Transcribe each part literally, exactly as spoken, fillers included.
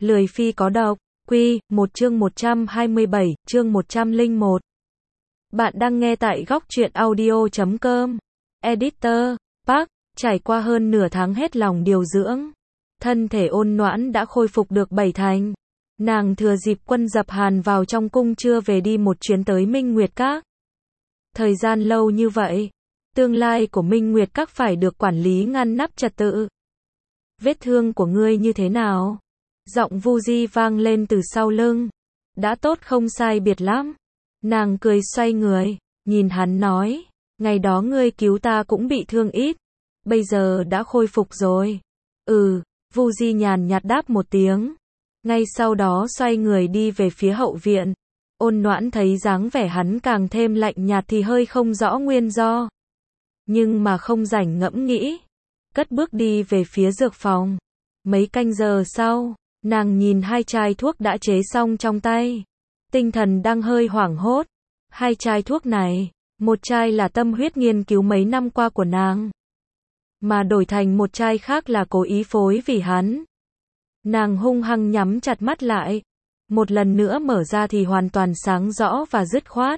Lười phi có độc, Quy, một chương một trăm hai mươi bảy, chương một trăm lẻ một. Bạn đang nghe tại góc truyện audio chấm com. Editor, Park, trải qua hơn nửa tháng hết lòng điều dưỡng. Thân thể ôn noãn đã khôi phục được bảy thành. Nàng thừa dịp quân dập Hàn vào trong cung chưa về đi một chuyến tới Minh Nguyệt Các. Thời gian lâu như vậy, tương lai của Minh Nguyệt Các phải được quản lý ngăn nắp trật tự. Vết thương của ngươi như thế nào? Giọng Vu Di vang lên từ sau lưng. Đã tốt không sai biệt lắm. Nàng cười xoay người, nhìn hắn nói, ngày đó ngươi cứu ta cũng bị thương ít, bây giờ đã khôi phục rồi. Ừ, Vu Di nhàn nhạt đáp một tiếng. Ngay sau đó xoay người đi về phía hậu viện. Ôn noãn thấy dáng vẻ hắn càng thêm lạnh nhạt thì hơi không rõ nguyên do. Nhưng mà không rảnh ngẫm nghĩ. Cất bước đi về phía dược phòng. Mấy canh giờ sau, nàng nhìn hai chai thuốc đã chế xong trong tay. Tinh thần đang hơi hoảng hốt. Hai chai thuốc này, một chai là tâm huyết nghiên cứu mấy năm qua của nàng, mà đổi thành một chai khác là cố ý phối vì hắn. Nàng hung hăng nhắm chặt mắt lại. Một lần nữa mở ra thì hoàn toàn sáng rõ và dứt khoát.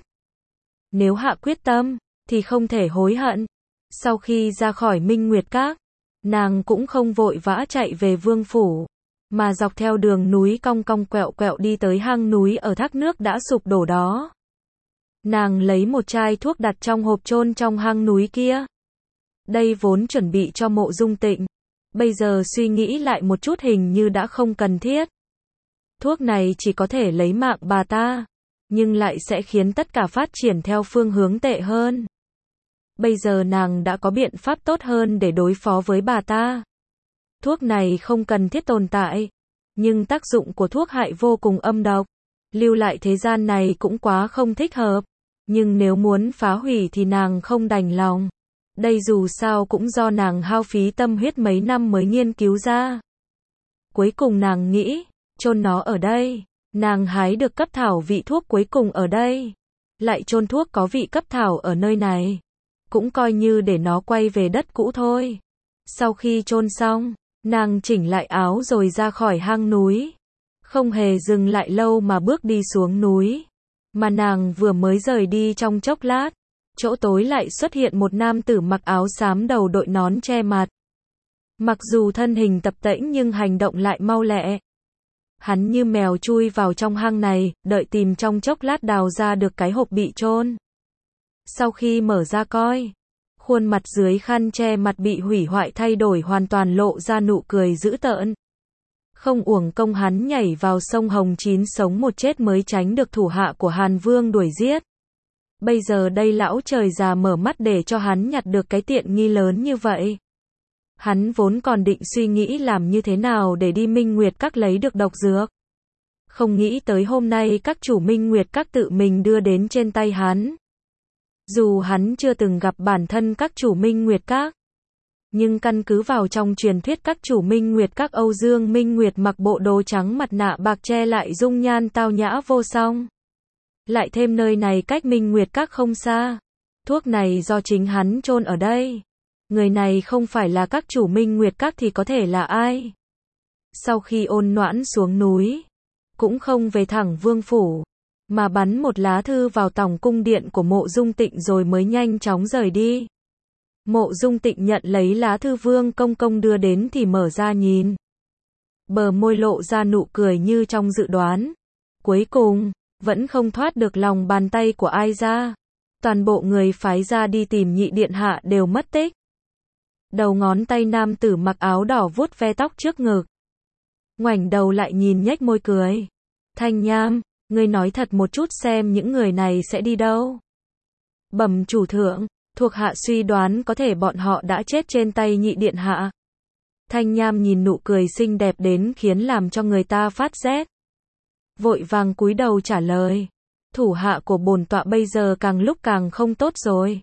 Nếu hạ quyết tâm, thì không thể hối hận. Sau khi ra khỏi Minh Nguyệt Các, nàng cũng không vội vã chạy về vương phủ, mà dọc theo đường núi cong cong quẹo quẹo đi tới hang núi ở thác nước đã sụp đổ đó. Nàng lấy một chai thuốc đặt trong hộp chôn trong hang núi kia. Đây vốn chuẩn bị cho Mộ Dung Tịnh. Bây giờ suy nghĩ lại một chút hình như đã không cần thiết. Thuốc này chỉ có thể lấy mạng bà ta, nhưng lại sẽ khiến tất cả phát triển theo phương hướng tệ hơn. Bây giờ nàng đã có biện pháp tốt hơn để đối phó với bà ta. Thuốc này không cần thiết tồn tại, nhưng tác dụng của thuốc hại vô cùng âm độc. Lưu lại thế gian này cũng quá không thích hợp. Nhưng nếu muốn phá hủy thì nàng không đành lòng. Đây dù sao cũng do nàng hao phí tâm huyết mấy năm mới nghiên cứu ra. Cuối cùng nàng nghĩ, chôn nó ở đây. Nàng hái được cấp thảo vị thuốc cuối cùng ở đây. Lại chôn thuốc có vị cấp thảo ở nơi này. Cũng coi như để nó quay về đất cũ thôi. Sau khi chôn xong, nàng chỉnh lại áo rồi ra khỏi hang núi. Không hề dừng lại lâu mà bước đi xuống núi. Mà nàng vừa mới rời đi trong chốc lát, chỗ tối lại xuất hiện một nam tử mặc áo xám đầu đội nón che mặt. Mặc dù thân hình tập tễnh nhưng hành động lại mau lẹ. Hắn như mèo chui vào trong hang này, đợi tìm trong chốc lát đào ra được cái hộp bị chôn. Sau khi mở ra coi, khuôn mặt dưới khăn che mặt bị hủy hoại thay đổi hoàn toàn lộ ra nụ cười dữ tợn. Không uổng công hắn nhảy vào sông Hồng chín sống một chết mới tránh được thủ hạ của Hàn Vương đuổi giết. Bây giờ đây lão trời già mở mắt để cho hắn nhặt được cái tiện nghi lớn như vậy. Hắn vốn còn định suy nghĩ làm như thế nào để đi Minh Nguyệt Các lấy được độc dược. Không nghĩ tới hôm nay các chủ Minh Nguyệt Các tự mình đưa đến trên tay hắn. Dù hắn chưa từng gặp bản thân các chủ Minh Nguyệt Các, nhưng căn cứ vào trong truyền thuyết các chủ Minh Nguyệt Các Âu Dương Minh Nguyệt mặc bộ đồ trắng mặt nạ bạc che lại dung nhan tao nhã vô song. Lại thêm nơi này cách Minh Nguyệt Các không xa. Thuốc này do chính hắn chôn ở đây. Người này không phải là các chủ Minh Nguyệt Các thì có thể là ai? Sau khi ôn noãn xuống núi, cũng không về thẳng vương phủ, mà bắn một lá thư vào tổng cung điện của Mộ Dung Tịnh rồi mới nhanh chóng rời đi. Mộ Dung Tịnh nhận lấy lá thư Vương công công đưa đến thì mở ra nhìn. Bờ môi lộ ra nụ cười như trong dự đoán. Cuối cùng, vẫn không thoát được lòng bàn tay của ai ra. Toàn bộ người phái ra đi tìm nhị điện hạ đều mất tích. Đầu ngón tay nam tử mặc áo đỏ vuốt ve tóc trước ngực. Ngoảnh đầu lại nhìn nhếch môi cười. Thanh Nham, ngươi nói thật một chút xem những người này sẽ đi đâu. Bẩm chủ thượng, thuộc hạ suy đoán có thể bọn họ đã chết trên tay nhị điện hạ. Thanh Nham nhìn nụ cười xinh đẹp đến khiến làm cho người ta phát rét. Vội vàng cúi đầu trả lời. Thủ hạ của bổn tọa bây giờ càng lúc càng không tốt rồi.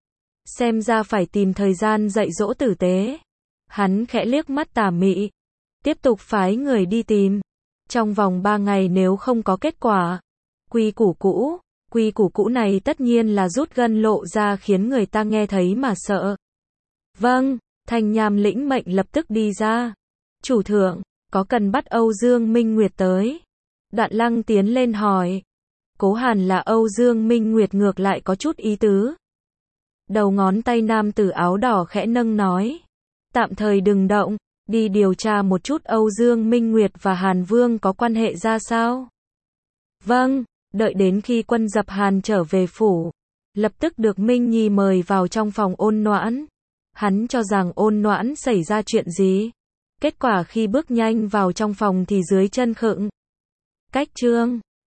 Xem ra phải tìm thời gian dạy dỗ tử tế. Hắn khẽ liếc mắt tà mị. Tiếp tục phái người đi tìm. Trong vòng ba ngày nếu không có kết quả. Quy củ cũ. Quy củ cũ này tất nhiên là rút gân lộ ra khiến người ta nghe thấy mà sợ. Vâng, Thanh Nham lĩnh mệnh lập tức đi ra. Chủ thượng, Có cần bắt Âu Dương Minh Nguyệt tới? Đoạn Lăng tiến lên hỏi. Cố Hàn là Âu Dương Minh Nguyệt ngược lại có chút ý tứ. Đầu ngón tay nam tử áo đỏ khẽ nâng nói. Tạm thời đừng động, đi điều tra một chút Âu Dương Minh Nguyệt và Hàn Vương có quan hệ ra sao? Vâng, đợi đến khi quân dập Hàn trở về phủ, lập tức được Minh Nhi mời vào trong phòng Ôn Noãn. Hắn cho rằng Ôn Noãn xảy ra chuyện gì? Kết quả khi bước nhanh vào trong phòng thì dưới chân khựng. Cách chương